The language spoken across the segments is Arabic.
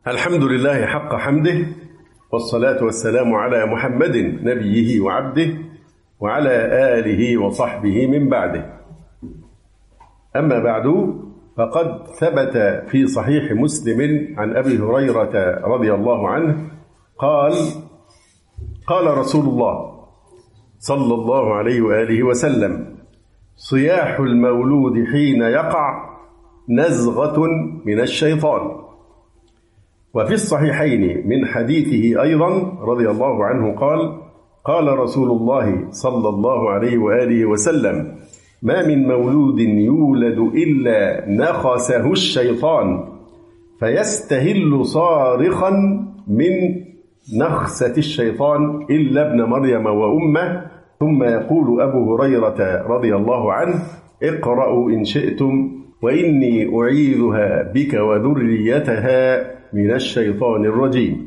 الحمد لله حق حمده، والصلاة والسلام على محمد نبيه وعبده وعلى آله وصحبه من بعده. أما بعد، فقد ثبت في صحيح مسلم عن أبي هريرة رضي الله عنه قال: قال رسول الله صلى الله عليه وآله وسلم: صياح المولود حين يقع نزغة من الشيطان. وفي الصحيحين من حديثه أيضا رضي الله عنه قال: قال رسول الله صلى الله عليه وآله وسلم: ما من مولود يولد إلا نخسه الشيطان فيستهل صارخا من نخسة الشيطان إلا ابن مريم وأمه. ثم يقول أبو هريرة رضي الله عنه: اقرأوا إن شئتم وإني أعيذها بك وذريتها من الشيطان الرجيم.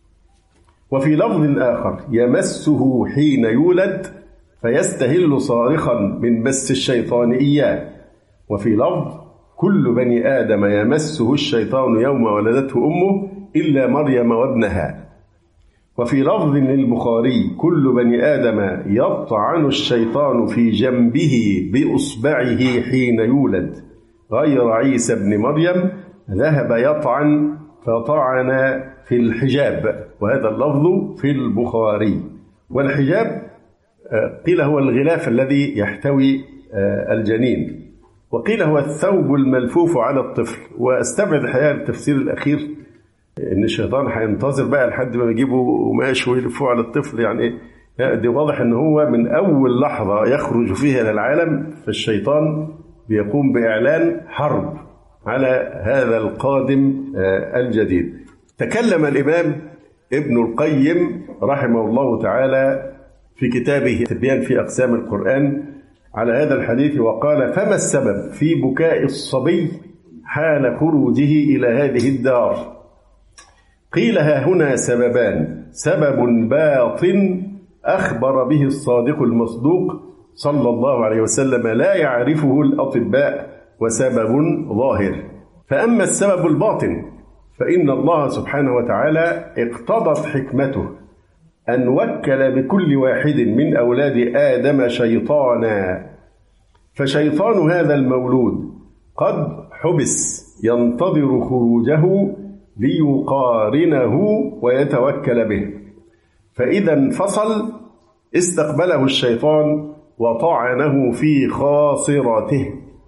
وفي لفظ آخر: يمسه حين يولد فيستهل صارخا من مس الشيطان إياه. وفي لفظ: كل بني آدم يمسه الشيطان يوم ولدته أمه إلا مريم وابنها. وفي لفظ للبخاري: كل بني آدم يطعن الشيطان في جنبه بإصبعه حين يولد غير عيسى بن مريم ذهب يطعن فطعن في الحجاب. وهذا اللفظ في البخاري. والحجاب قيل هو الغلاف الذي يحتوي الجنين، وقيل هو الثوب الملفوف على الطفل. واستبعد الحقيقة التفسير الأخير إن الشيطان هينتظر بقى لحد ما يجيبوا قماش ويلفوه على الطفل، يعني دي واضح إن هو من أول لحظة يخرج فيها إلى العالم فالشيطان بيقوم بإعلان حرب على هذا القادم الجديد. تكلم الإمام ابن القيم رحمه الله تعالى في كتابه تبيان في أقسام القرآن على هذا الحديث وقال: فما السبب في بكاء الصبي حال خروجه إلى هذه الدار؟ قيل: ها هنا سببان: سبب باطن أخبر به الصادق المصدوق صلى الله عليه وسلم لا يعرفه الأطباء، وسبب ظاهر. فأما السبب الباطن فإن الله سبحانه وتعالى اقتضت حكمته أن وكل بكل واحد من أولاد آدم شيطانا، فشيطان هذا المولود قد حبس ينتظر خروجه ليقارنه ويتوكل به، فإذا انفصل استقبله الشيطان وطعنه في خاصرته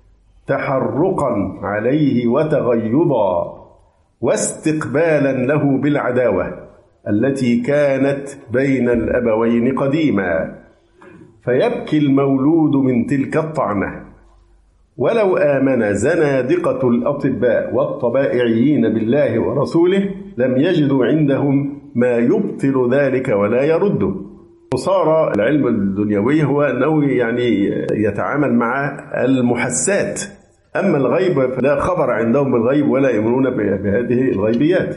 تحرقا عليه وتغيظا واستقبالا له بالعداوة التي كانت بين الأبوين قديما، فيبكي المولود من تلك الطعنة. ولو آمن زنادقة الأطباء والطبائعيين بالله ورسوله لم يجدوا عندهم ما يبطل ذلك ولا يرده. وصار العلم الدنيوي هو أنه يعني يتعامل مع المحسات، أما الغيب فلا خبر عندهم بالغيب ولا يؤمنون بهذه الغيبيات.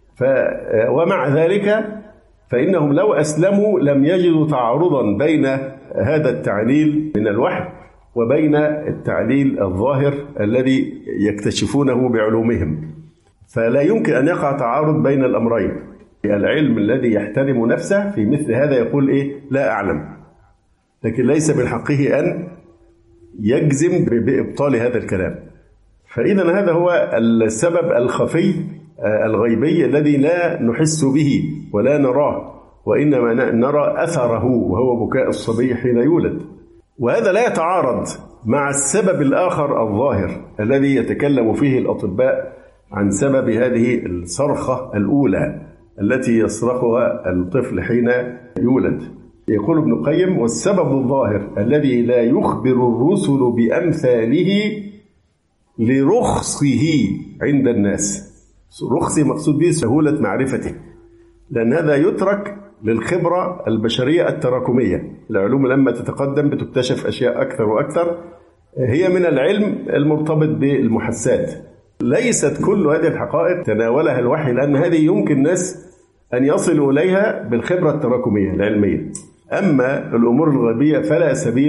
ومع ذلك فإنهم لو أسلموا لم يجدوا تعارضا بين هذا التعليل من الوحي وبين التعليل الظاهر الذي يكتشفونه بعلومهم، فلا يمكن أن يقع تعارض بين الأمرين. العلم الذي يحترم نفسه في مثل هذا يقول لا أعلم، لكن ليس من حقه أن يجزم بإبطال هذا الكلام. فإذا هذا هو السبب الخفي الغيبي الذي لا نحس به ولا نراه، وإنما نرى أثره وهو بكاء الصبي حين يولد. وهذا لا يتعارض مع السبب الآخر الظاهر الذي يتكلم فيه الأطباء عن سبب هذه الصرخة الأولى التي يصرخها الطفل حين يولد. يقول ابن القيم: والسبب الظاهر الذي لا يخبر الرسل بأمثاله لرخصه عند الناس. رخصه مقصود به سهولة معرفته، لأن هذا يترك للخبرة البشرية التراكمية. العلوم لما تتقدم بتكتشف أشياء أكثر وأكثر، هي من العلم المرتبط بالمحسات. ليست كل هذه الحقائق تناولها الوحي، لأن هذه يمكن الناس أن يصلوا إليها بالخبرة التراكمية العلمية. أما الأمور الغيبية فلا سبيل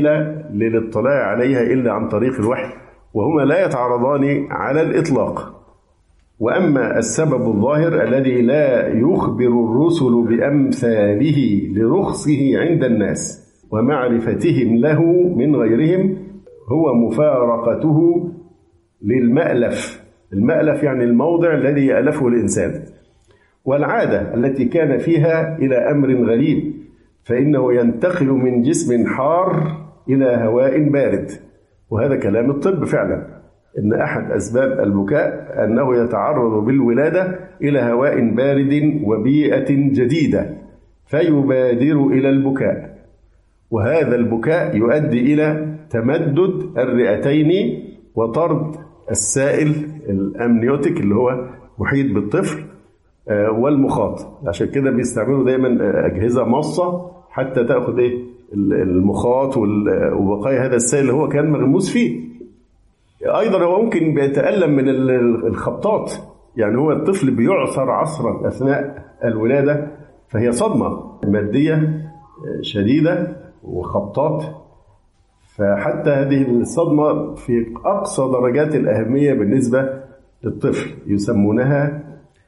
للاطلاع عليها إلا عن طريق الوحي، وهما لا يتعارضان على الإطلاق. وأما السبب الظاهر الذي لا يخبر الرسل بأمثاله لرخصه عند الناس ومعرفتهم له من غيرهم هو مفارقته للمألف. المألف يعني الموضع الذي يألفه الإنسان، والعادة التي كان فيها إلى أمر غريب، فإنه ينتقل من جسم حار إلى هواء بارد. وهذا كلام الطب فعلا، إن أحد أسباب البكاء أنه يتعرض بالولادة إلى هواء بارد وبيئة جديدة فيبادر إلى البكاء، وهذا البكاء يؤدي إلى تمدد الرئتين وطرد السائل الأمنيوتيك اللي هو محيط بالطفل والمخاط. عشان كده بيستعملوا دايما أجهزة مصة حتى تأخذ المخاط وبقايا هذا السائل اللي هو كان مغموس فيه. أيضا هو ممكن بيتألم من الخبطات، يعني هو الطفل بيعصر عصرا أثناء الولادة، فهي صدمة مادية شديدة وخبطات، فحتى هذه الصدمة في أقصى درجات الأهمية بالنسبة للطفل يسمونها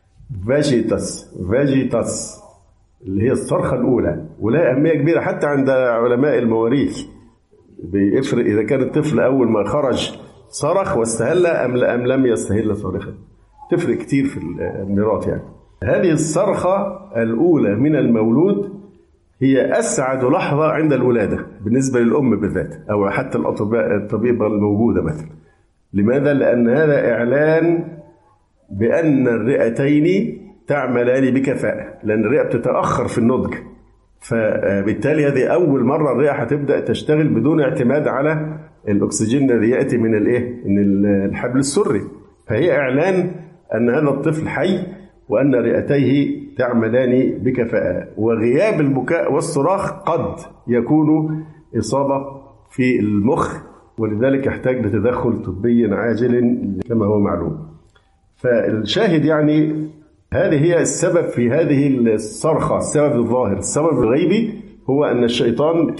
فاجيتاس اللي هي الصرخة الأولى، ولها أهمية كبيرة حتى عند علماء المواريث. بيفرق إذا كان الطفل أول ما خرج صرخ واستهل أم لم يستهل صارخا، تفرق كتير في الميراث. يعني هذه الصرخة الأولى من المولود هي أسعد لحظة عند الولادة بالنسبة للأم بالذات، أو حتى الطبيبة الموجودة مثلا. لماذا؟ لأن هذا إعلان بأن الرئتين تعملان بكفاءة، لأن الرئة بتتأخر في النضج، فبالتالي هذه أول مرة الرئة هتبدأ تشتغل بدون اعتماد على الأكسجين الذي يأتي من الحبل السري، فهي إعلان أن هذا الطفل حي وأن رئتيه تعملان بكفاءة. وغياب البكاء والصراخ قد يكون إصابة في المخ، ولذلك يحتاج لتدخل طبي عاجل كما هو معلوم. فالشاهد يعني هذه هي السبب في هذه الصرخة، السبب الظاهر. السبب الغيبي هو أن الشيطان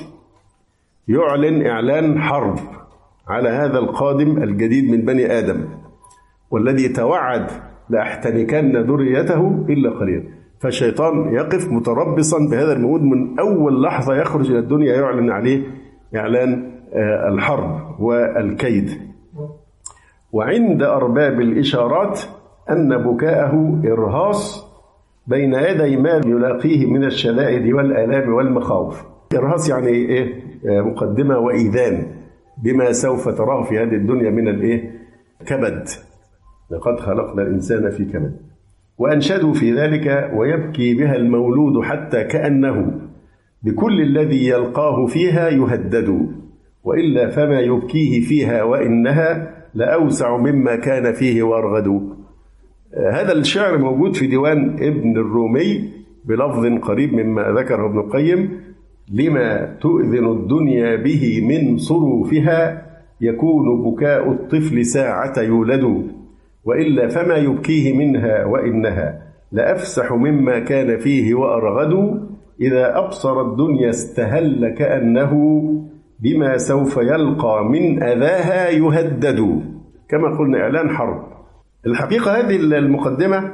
يعلن إعلان حرب على هذا القادم الجديد من بني آدم، والذي توعد لأحتنكن ذريته إلا قليلا. فالشيطان يقف متربصا بهذا الموعود من أول لحظة يخرج إلى الدنيا، يعلن عليه إعلان الحرب والكيد. وعند أرباب الإشارات أن بكاءه إرهاص بين يدي ما يلاقيه من الشدائد والآلام والمخاوف. إرهاص يعني إيه؟ مقدمة وإيذان بما سوف تراه في هذه الدنيا من كبد. لقد خلقنا الإنسان في كبد. وأنشدوا في ذلك: ويبكي بها المولود حتى كأنه بكل الذي يلقاه فيها يهدد، وإلا فما يبكيه فيها وإنها لأوسع مما كان فيه وأرغد. هذا الشعر موجود في ديوان ابن الرومي بلفظ قريب مما ذكره ابن القيم: لما تؤذن الدنيا به من صروفها يكون بكاء الطفل ساعة يولد، وإلا فما يبكيه منها وإنها لأفسح مما كان فيه وأرغد. إذا أبصر الدنيا استهل كأنه بما سوف يلقى من أذاها يهدد. كما قلنا إعلان حرب. الحقيقة هذه المقدمة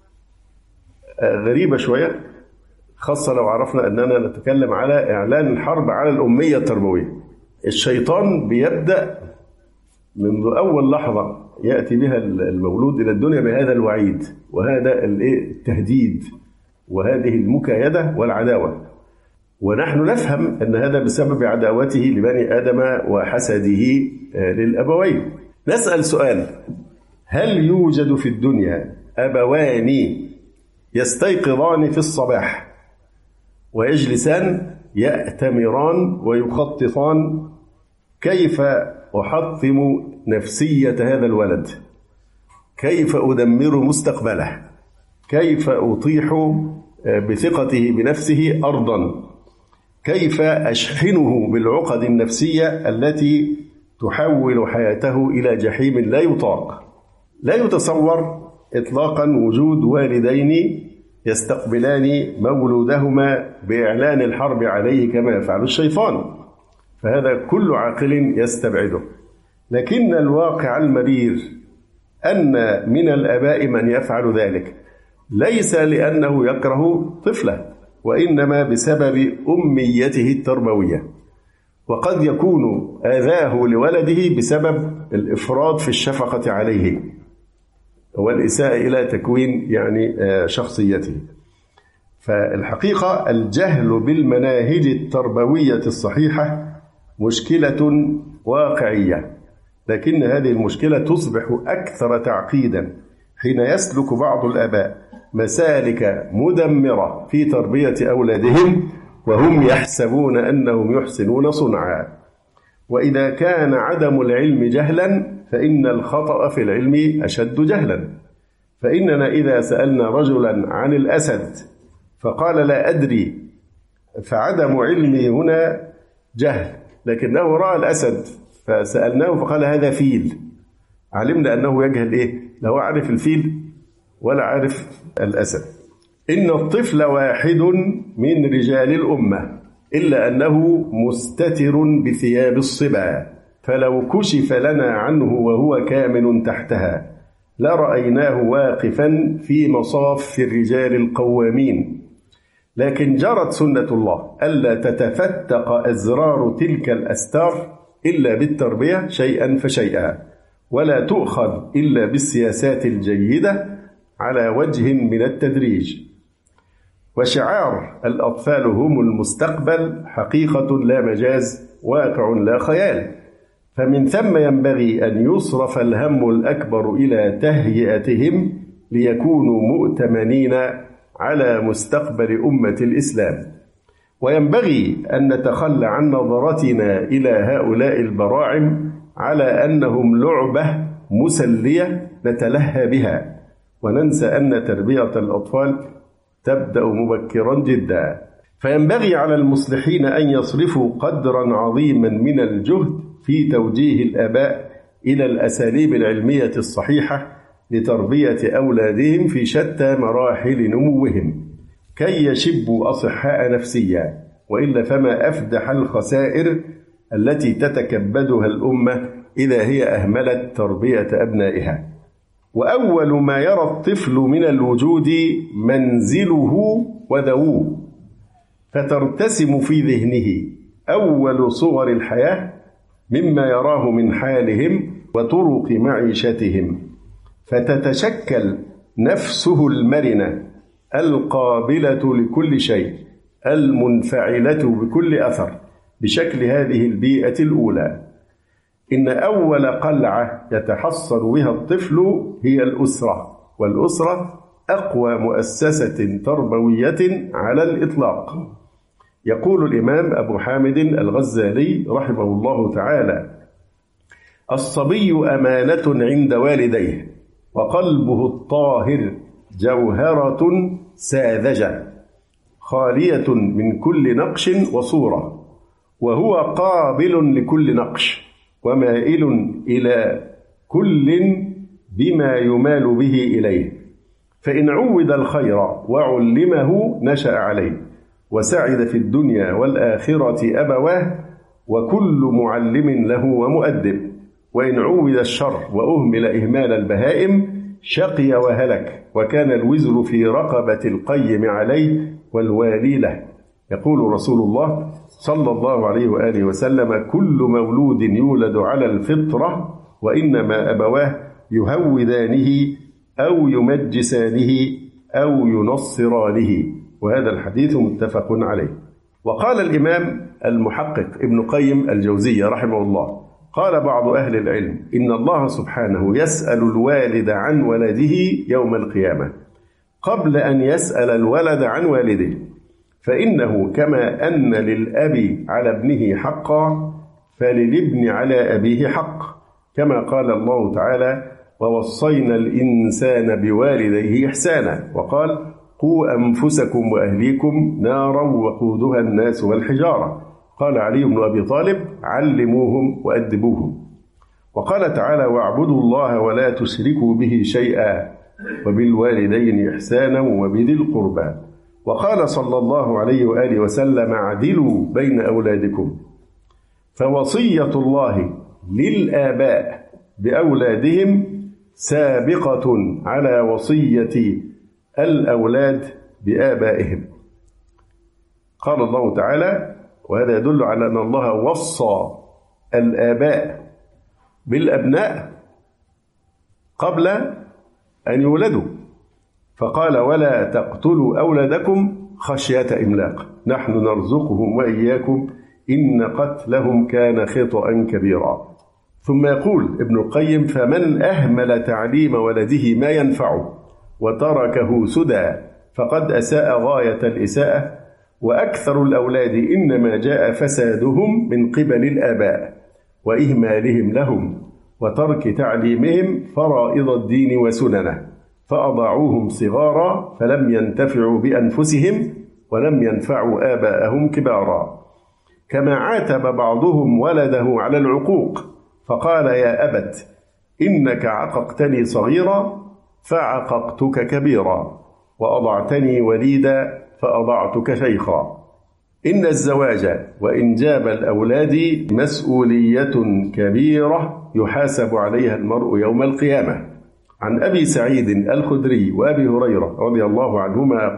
غريبة شوية، خاصة لو عرفنا أننا نتكلم على إعلان الحرب على الأمية التربوية. الشيطان بيبدأ منذ أول لحظة يأتي بها المولود إلى الدنيا بهذا الوعيد وهذا التهديد وهذه المكايدة والعداوة، ونحن نفهم أن هذا بسبب عداوته لبني آدم وحسده للأبوين. نسأل سؤال: هل يوجد في الدنيا أبوان يستيقظان في الصباح ويجلسان يأتمران ويخططان كيف أحطم نفسية هذا الولد، كيف أدمر مستقبله، كيف أطيح بثقته بنفسه أرضا، كيف أشحنه بالعقد النفسية التي تحول حياته إلى جحيم لا يطاق؟ لا يتصور إطلاقا وجود والدين يستقبلان مولودهما بإعلان الحرب عليه كما يفعل الشيطان، فهذا كل عاقل يستبعده. لكن الواقع المرير أن من الآباء من يفعل ذلك ليس لأنه يكره طفله، وإنما بسبب أميته التربوية، وقد يكون آذاه لولده بسبب الإفراط في الشفقة عليه والإساءة إلى تكوين شخصيته. فالحقيقة الجهل بالمناهج التربوية الصحيحة مشكلة واقعية، لكن هذه المشكلة تصبح أكثر تعقيدا حين يسلك بعض الآباء مسالك مدمرة في تربية أولادهم وهم يحسبون أنهم يحسنون صنعا. وإذا كان عدم العلم جهلا فإن الخطأ في العلم أشد جهلا. فإننا إذا سألنا رجلا عن الأسد فقال لا أدري، فعدم علمي هنا جهل، لكنه رأى الأسد فسألناه فقال هذا فيل، علمنا أنه يجهل إيه؟ لا هو عارف الفيل ولا عارف الأسد. إن الطفل واحد من رجال الأمة إلا أنه مستتر بثياب الصبا، فلو كشف لنا عنه وهو كامن تحتها لرأيناه واقفا في مصاف الرجال القوامين. لكن جرت سنة الله ألا تتفتق أزرار تلك الأستار إلا بالتربية شيئا فشيئا، ولا تؤخذ إلا بالسياسات الجيدة على وجه من التدريج. وشعار الأطفال هم المستقبل حقيقة لا مجاز، واقع لا خيال. فمن ثم ينبغي أن يصرف الهم الأكبر إلى تهيئتهم ليكونوا مؤتمنين على مستقبل أمة الإسلام. وينبغي أن نتخلى عن نظرتنا إلى هؤلاء البراعم على أنهم لعبة مسلية نتلهى بها، وننسى أن تربية الأطفال تبدأ مبكرا جدا. فينبغي على المصلحين أن يصرفوا قدرا عظيما من الجهد في توجيه الآباء إلى الأساليب العلمية الصحيحة لتربية أولادهم في شتى مراحل نموهم كي يشبوا أصحاء نفسيا، وإلا فما أفدح الخسائر التي تتكبدها الأمة إذا هي أهملت تربية أبنائها. وأول ما يرى الطفل من الوجود منزله وذووه، فترتسم في ذهنه أول صور الحياة مما يراه من حالهم وطرق معيشتهم، فتتشكل نفسه المرنة القابلة لكل شيء المنفعلة بكل أثر بشكل هذه البيئة الأولى. إن أول قلعة يتحصن بها الطفل هي الأسرة، والأسرة أقوى مؤسسة تربوية على الإطلاق. يقول الإمام أبو حامد الغزالي رحمه الله تعالى: الصبي أمانة عند والديه، وقلبه الطاهر جوهرة ساذجة خالية من كل نقش وصورة، وهو قابل لكل نقش ومائل إلى كل بما يمال به إليه، فإن عود الخير وعلمه نشأ عليه وسعد في الدنيا والآخرة أبواه، وكل معلم له ومؤدب. وإن عود الشر وأهمل إهمال البهائم شقي وهلك، وكان الوزر في رقبة القيم عليه والوالي له. يقول رسول الله صلى الله عليه وآله وسلم: كل مولود يولد على الفطرة، وإنما أبواه يهودانه أو يمجسانه أو ينصرانه. وهذا الحديث متفق عليه. وقال الإمام المحقق ابن قيم الجوزية رحمه الله: قال بعض أهل العلم إن الله سبحانه يسأل الوالد عن ولده يوم القيامة قبل أن يسأل الولد عن والده، فإنه كما أن للأب على ابنه حقا فللابن على أبيه حق، كما قال الله تعالى: ووصينا الإنسان بوالديه إحسانا، وقال: قوا أنفسكم وأهليكم نارا وقودها الناس والحجارة. قال علي بن أبي طالب: علموهم وأدبوهم. وقال تعالى: واعبدوا الله ولا تشركوا به شيئا وبالوالدين إحسانا وبذي القربى. وقال صلى الله عليه وآله وسلم: اعدلوا بين أولادكم. فوصية الله للآباء بأولادهم سابقة على وصية الأولاد بآبائهم. قال الله تعالى، وهذا يدل على أن الله وصى الآباء بالأبناء قبل أن يولدوا، فقال ولا تقتلوا أولادكم خشية إملاق نحن نرزقهم وإياكم إن قتلهم كان خطأ كبيرا. ثم يقول ابن القيم فمن أهمل تعليم ولده ما ينفعه وتركه سدى فقد أساء غاية الإساءة، وأكثر الأولاد إنما جاء فسادهم من قبل الآباء وإهمالهم لهم وترك تعليمهم فرائض الدين وسننه، فأضاعوهم صغارا فلم ينتفعوا بأنفسهم ولم ينفعوا آباءهم كبارا. كما عاتب بعضهم ولده على العقوق فقال يا أبت إنك عققتني صغيرا فعققتك كبيرا وأضعتني وليدا فأضعتك شيخا. إن الزواج وإنجاب الأولاد مسؤولية كبيرة يحاسب عليها المرء يوم القيامة. عن أبي سعيد الخدري وأبي هريرة رضي الله عنهما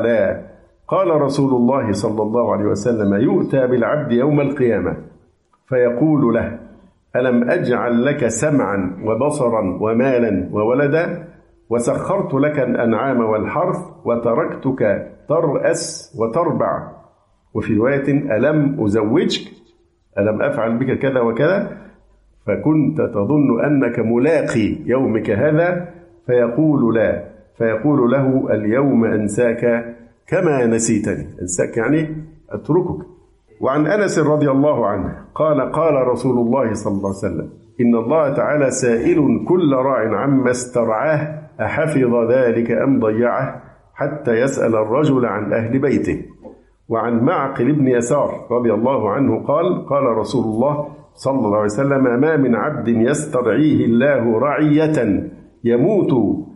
قال رسول الله صلى الله عليه وسلم يؤتى بالعبد يوم القيامة فيقول له ألم أجعل لك سمعا وبصرا ومالا وولدا وسخرت لك الأنعام والحرث وتركتك ترأس وتربع، وفي رواية ألم أزوجك، ألم أفعل بك كذا وكذا، فكنت تظن أنك ملاقي يومك هذا، فيقول لا، فيقول له اليوم أنساك كما نسيتني. أنساك يعني أتركك. وعن أنس رضي الله عنه قال رسول الله صلى الله عليه وسلم إن الله تعالى سائل كل راع عما استرعاه أحفظ ذلك أم ضيعه حتى يسأل الرجل عن أهل بيته. وعن معقل بن يسار رضي الله عنه قال رسول الله صلى الله عليه وسلم ما من عبد يسترعيه الله رعية يموت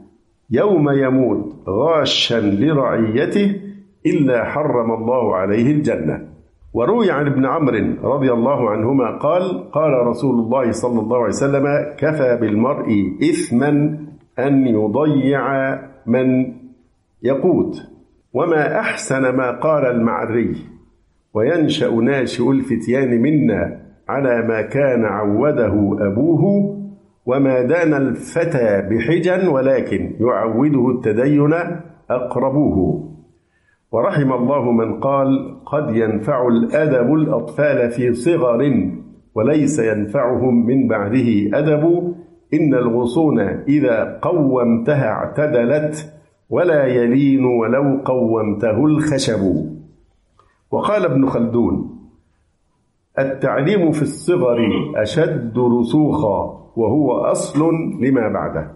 يوم يموت غاشا لرعيته إلا حرم الله عليه الجنة. وروي عن ابن عمرو رضي الله عنهما قال رسول الله صلى الله عليه وسلم كفى بالمرء إثما أن يضيع من يقوت. وما أحسن ما قال المعري وينشأ ناشئ الفتيان منا على ما كان عوده أبوه وما دان الفتى بحجا ولكن يعوده التدين أقربوه. ورحم الله من قال قد ينفع الأدب الأطفال في صغر وليس ينفعهم من بعده أدب إن الغصون إذا قومتها اعتدلت ولا يلين ولو قومته الخشب. وقال ابن خلدون التعليم في الصغر أشد رسوخا وهو أصل لما بعده.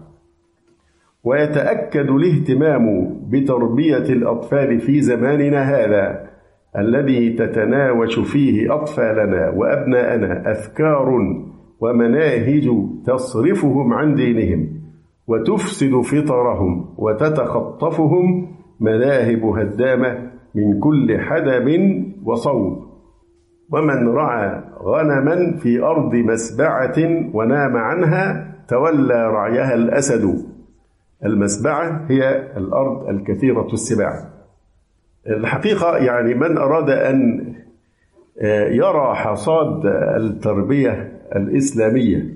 ويتأكد الاهتمام بتربية الأطفال في زماننا هذا الذي تتناوش فيه أطفالنا وأبناءنا أفكار ومناهج تصرفهم عن دينهم وتفسد فطرهم وتتخطفهم مذاهب هدامة من كل حدب وصوب. ومن رعى غنما في أرض مسبعة ونام عنها تولى رعيها الأسد. المسبعة هي الأرض الكثيرة السباع. الحقيقة يعني من أراد أن يرى حصاد التربية الإسلامية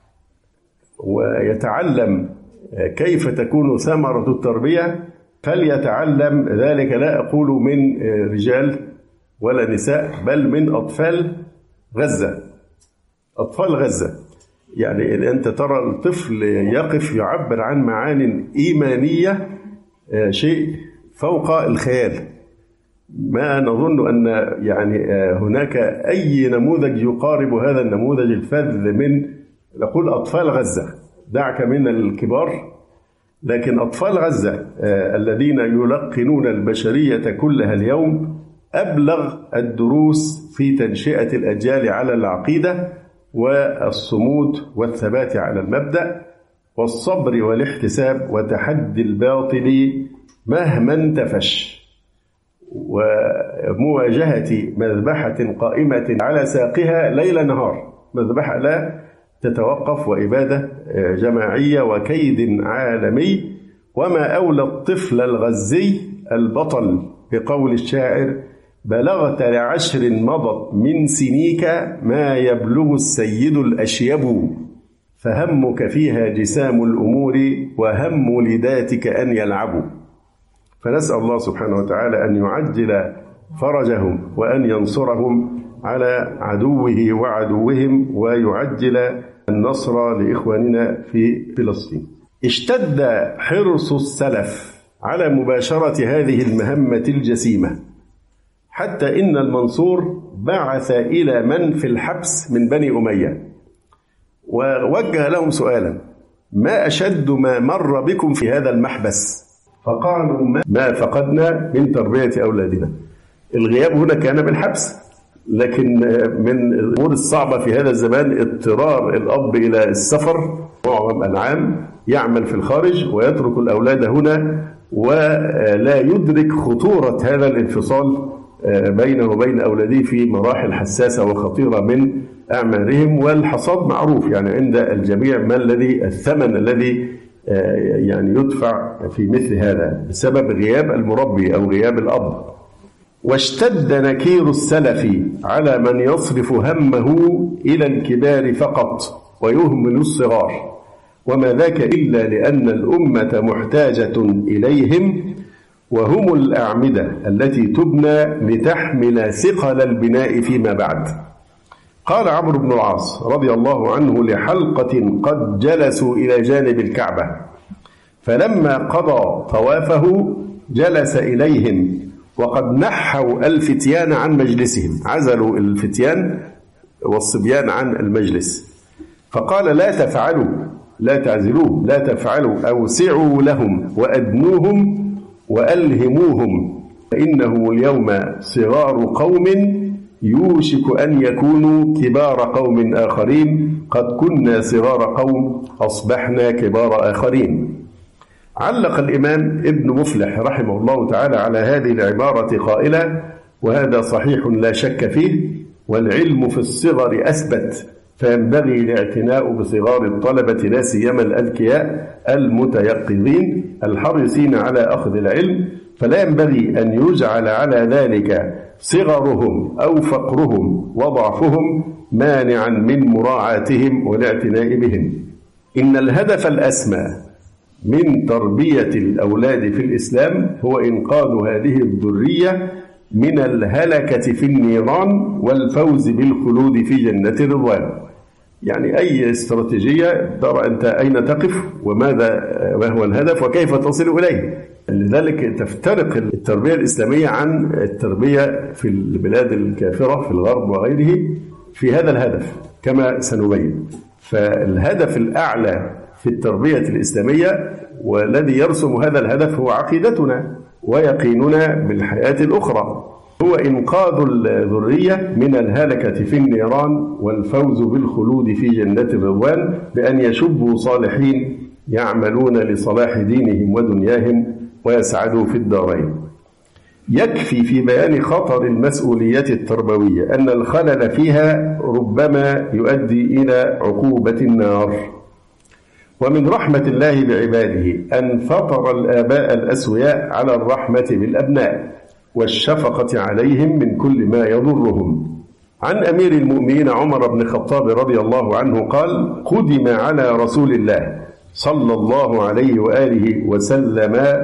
ويتعلم كيف تكون ثمرة التربية فليتعلم ذلك، لا أقول من رجال ولا نساء بل من أطفال غزة. أطفال غزة يعني أنت ترى الطفل يقف يعبر عن معان إيمانية شيء فوق الخيال. ما نظن أن يعني هناك أي نموذج يقارب هذا النموذج الفذ من نقول أطفال غزة، دعك من الكبار، لكن أطفال غزة الذين يلقنون البشرية كلها اليوم أبلغ الدروس في تنشئة الأجيال على العقيدة والصمود والثبات على المبدأ والصبر والاحتساب وتحدي الباطل مهما انتفش، ومواجهة مذبحة قائمة على ساقها ليل نهار، مذبحة لا تتوقف وإبادة جماعية وكيد عالمي. وما أولى الطفل الغزي البطل بقول الشاعر: بلغت ل10 مضت من سنيك ما يبلغ السيد الأشيب، فهمك فيها جسام الأمور وهم ولداتك أن يلعبوا. فنسأل الله سبحانه وتعالى أن يعجل فرجهم وأن ينصرهم على عدوه وعدوهم ويعجل النصر لإخواننا في فلسطين. اشتد حرص السلف على مباشرة هذه المهمة الجسيمة، حتى إن المنصور بعث إلى من في الحبس من بني أمية ووجه لهم سؤالا: ما أشد ما مر بكم في هذا المحبس؟ فقالوا: ما فقدنا من تربية أولادنا. الغياب هنا كان بالحبس، لكن من الأمور الصعبة في هذا الزمان اضطرار الأب إلى السفر معظم العام، يعمل في الخارج ويترك الأولاد هنا، ولا يدرك خطورة هذا الانفصال بينه وبين أولاده في مراحل حساسة وخطيرة من أعمارهم. والحصاد معروف يعني عند الجميع ما الثمن الذي يعني يدفع في مثل هذا بسبب غياب المربي أو غياب الأب. واشتد نكير السلف على من يصرف همه إلى الكبار فقط ويهمل الصغار، وما ذاك إلا لأن الأمة محتاجة إليهم، وهم الأعمدة التي تبنى لتحمل ثقل البناء فيما بعد. قال عمرو بن العاص رضي الله عنه لحلقة قد جلسوا إلى جانب الكعبة، فلما قضى طوافه جلس إليهم وقد نحوا الفتيان عن مجلسهم، عزلوا الفتيان والصبيان عن المجلس، فقال: لا تفعلوا، لا تعزلوه، لا تفعلوا، أوسعوا لهم وأدنوهم وألهموهم، فإنه اليوم صغار قوم يوشك أن يكونوا كبار قوم آخرين، قد كنا صغار قوم أصبحنا كبار آخرين. علق الإمام ابن مفلح رحمه الله تعالى على هذه العبارة قائلا: وهذا صحيح لا شك فيه، والعلم في الصغر أثبت، فينبغي الاعتناء بصغار الطلبة لا سيما الأذكياء المتيقظين الحريصين على أخذ العلم، فلا ينبغي أن يجعل على ذلك صغرهم أو فقرهم وضعفهم مانعا من مراعاتهم والاعتناء بهم. إن الهدف الأسمى من تربية الأولاد في الإسلام هو إنقاذ هذه الذرية من الهلكة في النيران والفوز بالخلود في جنة الرضوان. يعني أي استراتيجية ترى أنت أين تقف ما هو الهدف وكيف تصل إليه. لذلك تفترق التربية الإسلامية عن التربية في البلاد الكافرة في الغرب وغيره في هذا الهدف كما سنبين. فالهدف الأعلى في التربية الإسلامية والذي يرسم هذا الهدف هو عقيدتنا ويقيننا بالحياة الأخرى، هو إنقاذ الذرية من الهلكة في النيران والفوز بالخلود في جنة الرضوان بأن يشبوا صالحين يعملون لصلاح دينهم ودنياهم ويسعدوا في الدارين. يكفي في بيان خطر المسؤولية التربوية أن الخلل فيها ربما يؤدي إلى عقوبة النار. ومن رحمة الله بعباده أن فطر الآباء الأسوياء على الرحمة بالأبناء والشفقة عليهم من كل ما يضرهم. عن أمير المؤمنين عمر بن الخطاب رضي الله عنه قال: قدم على رسول الله صلى الله عليه وآله وسلم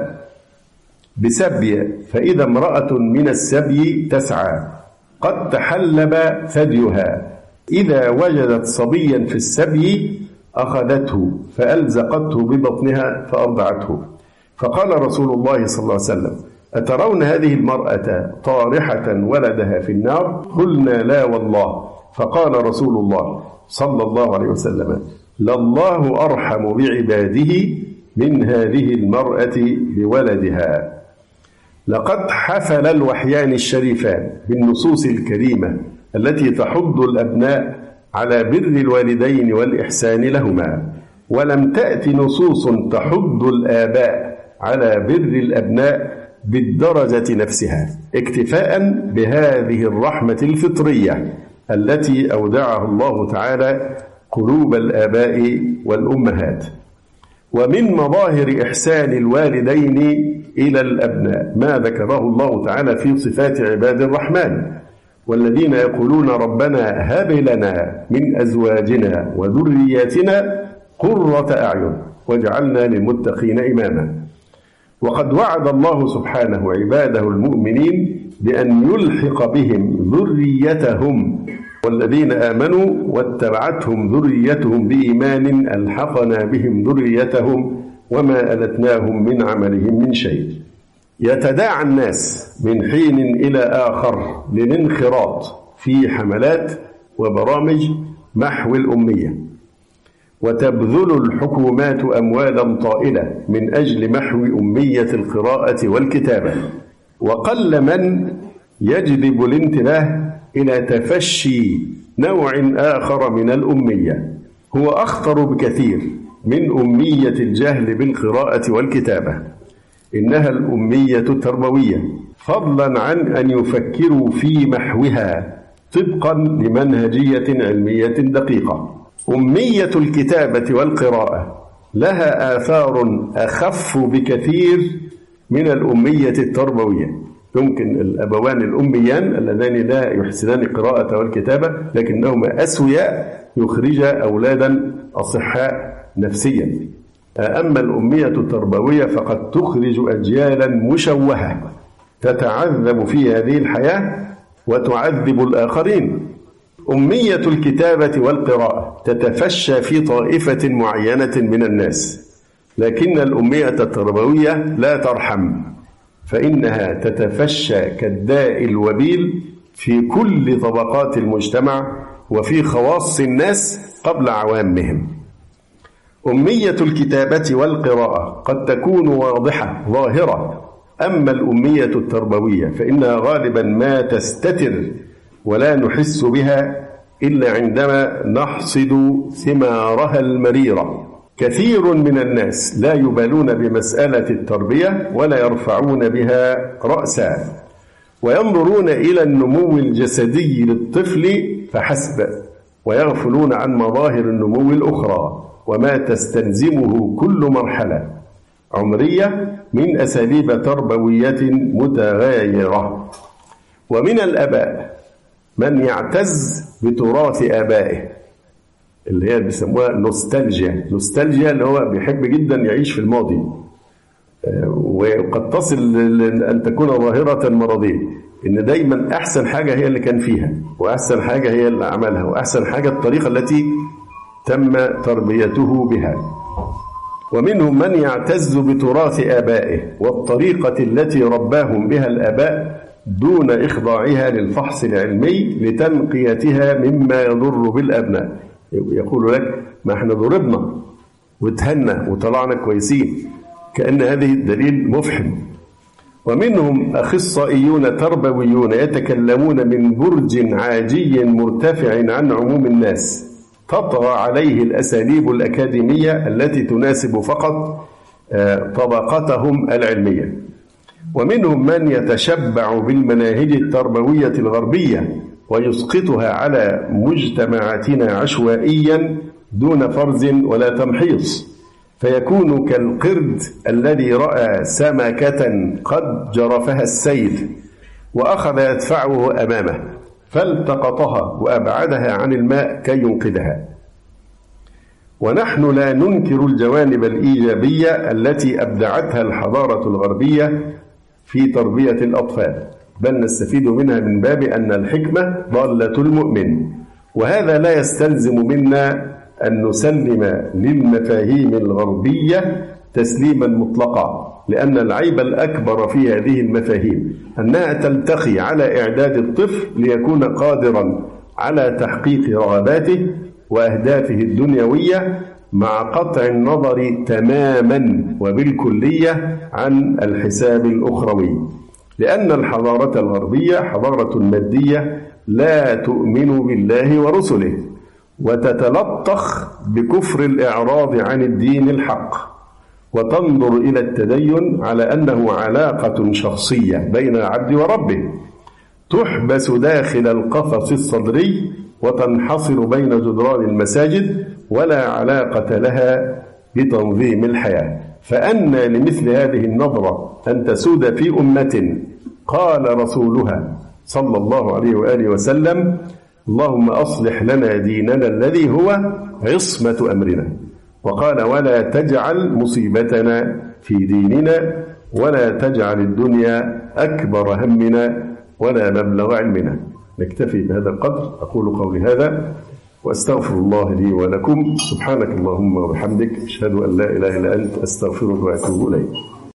بسبي، فإذا امرأة من السبي تسعى قد تحلب ثديها، إذا وجدت صبيا في السبي أخذته فألزقته ببطنها فأرضعته. فقال رسول الله صلى الله عليه وسلم: أترون هذه المرأة طارحة ولدها في النار؟ قلنا: لا والله. فقال رسول الله صلى الله عليه وسلم: لله أرحم بعباده من هذه المرأة بولدها. لقد حفل الوحيان الشريفان بالنصوص الكريمة التي تحض الأبناء على بر الوالدين والإحسان لهما، ولم تأتي نصوص تحض الآباء على بر الأبناء بالدرجة نفسها، اكتفاء بهذه الرحمة الفطرية التي أودعها الله تعالى قلوب الآباء والأمهات. ومن مظاهر إحسان الوالدين إلى الأبناء ما ذكره الله تعالى في صفات عباد الرحمن: والذين يقولون ربنا هب لنا من أزواجنا وذرياتنا قرة أعين واجعلنا للمتقين إماما. وقد وعد الله سبحانه عباده المؤمنين بأن يلحق بهم ذريتهم، والذين آمنوا واتبعتهم ذريتهم بإيمان ألحقنا بهم ذريتهم وما ألتناهم من عملهم من شيء. يتداعى الناس من حين إلى آخر للانخراط في حملات وبرامج محو الأمية، وتبذل الحكومات أموالا طائلة من أجل محو أمية القراءة والكتابة، وقل من يجذب الانتباه إلى تفشي نوع آخر من الأمية هو أخطر بكثير من أمية الجهل بالقراءة والكتابة، إنها الأمية التربوية، فضلا عن أن يفكروا في محوها طبقا لمنهجية علمية دقيقة. أمية الكتابة والقراءة لها آثار أخف بكثير من الأمية التربوية. يمكن الأبوان الأميان اللذان لا يحسنان القراءة والكتابة لكنهما أسوياء يخرج أولادا أصحاء نفسيا، أما الأمية التربوية فقد تخرج أجيالا مشوهة تتعذب في هذه الحياة وتعذب الآخرين. أمية الكتابة والقراءة تتفشى في طائفة معينة من الناس، لكن الأمية التربوية لا ترحم، فإنها تتفشى كالداء الوبيل في كل طبقات المجتمع وفي خواص الناس قبل عوامهم. أمية الكتابة والقراءة قد تكون واضحة ظاهرة، أما الأمية التربوية فإنها غالبا ما تستتر ولا نحس بها إلا عندما نحصد ثمارها المريرة. كثير من الناس لا يبالون بمسألة التربية ولا يرفعون بها رأسا، وينظرون إلى النمو الجسدي للطفل فحسب، ويغفلون عن مظاهر النمو الأخرى وما تستلزمه كل مرحلة عمرية من أساليب تربوية متغايرة. ومن الآباء من يعتز بتراث آبائه، اللي هي بيسموها نوستالجيا اللي هو بيحب جدا يعيش في الماضي، وقد تصل أن تكون ظاهرة مرضية، إن دايما أحسن حاجة هي اللي كان فيها، وأحسن حاجة هي اللي عملها، وأحسن حاجة الطريقة التي تم تربيته بها. ومنهم من يعتز بتراث آبائه والطريقة التي رباهم بها الآباء دون إخضاعها للفحص العلمي لتنقيتها مما يضر بالأبناء. يقول لك ما احنا ضربنا وتهنا وطلعنا كويسين، كأن هذه الدليل مفحم. ومنهم أخصائيون تربويون يتكلمون من برج عاجي مرتفع عن عموم الناس، تطغى عليه الأساليب الأكاديمية التي تناسب فقط طبقتهم العلمية. ومنهم من يتشبع بالمناهج التربوية الغربية ويسقطها على مجتمعاتنا عشوائيا دون فرز ولا تمحيص، فيكون كالقرد الذي رأى سمكة قد جرفها السيل وأخذ يدفعه أمامه فالتقطها وأبعدها عن الماء كي ينقذها. ونحن لا ننكر الجوانب الإيجابية التي أبدعتها الحضارة الغربية في تربية الأطفال، بل نستفيد منها من باب أن الحكمة ضالة المؤمن، وهذا لا يستلزم منا أن نسلم للمفاهيم الغربية تسليما مطلقا، لأن العيب الأكبر في هذه المفاهيم أنها تلتقي على إعداد الطفل ليكون قادرا على تحقيق رغباته وأهدافه الدنيوية مع قطع النظر تماما وبالكلية عن الحساب الأخروي، لأن الحضارة الغربية حضارة مادية لا تؤمن بالله ورسله، وتتلطخ بكفر الإعراض عن الدين الحق، وتنظر إلى التدين على أنه علاقة شخصية بين العبد وربه تحبس داخل القفص الصدري وتنحصر بين جدران المساجد ولا علاقة لها بتنظيم الحياة. فأن لمثل هذه النظرة أن تسود في أمة قال رسولها صلى الله عليه وآله وسلم: اللهم أصلح لنا ديننا الذي هو عصمة أمرنا، وقال: ولا تجعل مصيبتنا في ديننا، ولا تجعل الدنيا أكبر همنا ولا مبلغ علمنا. نكتفي بهذا القدر. أقول قولي هذا وأستغفر الله لي ولكم. سبحانك اللهم وبحمدك، أشهد أن لا إله إلا أنت، أستغفرك وأتوب إليك.